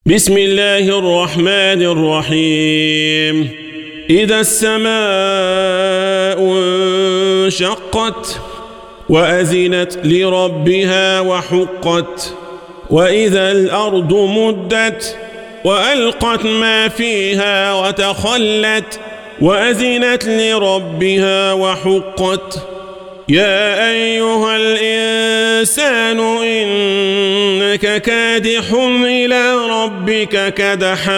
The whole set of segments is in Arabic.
بسم الله الرحمن الرحيم. إذا السماء انشقت وأذنت لربها وحقت وإذا الأرض مدت وألقت ما فيها وتخلت وأذنت لربها وحقت يا أيها الإنسان إنك كادح إلى ربك كدحا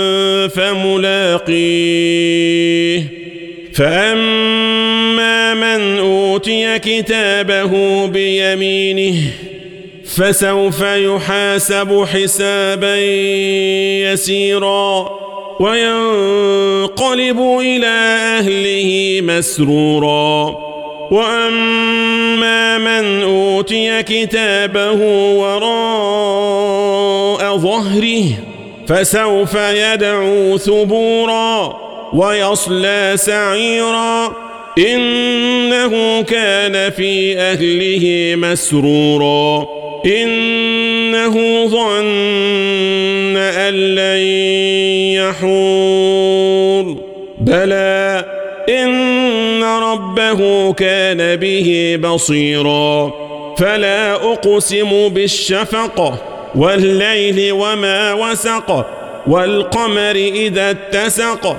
فملاقيه فأما من أوتي كتابه بيمينه فسوف يحاسب حسابا يسيرا وينقلب إلى أهله مسرورا وأما من أوتي كتابه وراء ظهره فسوف يدعو ثبورا ويصلى سعيرا إنه كان في أهله مسرورا إنه ظن أن لن يحور بلى إن ربه كان به بصيرا فلا أقسم بالشفق والليل وما وسق والقمر إذا اتسق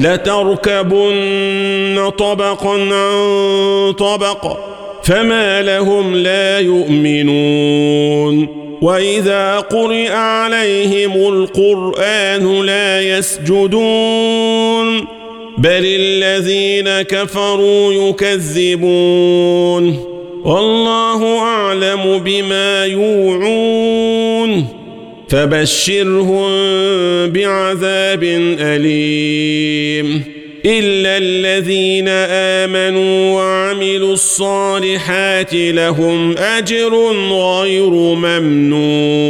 لتركبن طبقا عن طبق فما لهم لا يؤمنون وإذا قرئ عليهم القرآن لا يسجدون بل الذين كفروا يكذبون والله أعلم بما يوعون فبشرهم بعذاب أليم إلا الذين آمنوا وعملوا الصالحات لهم أجر غير ممنون.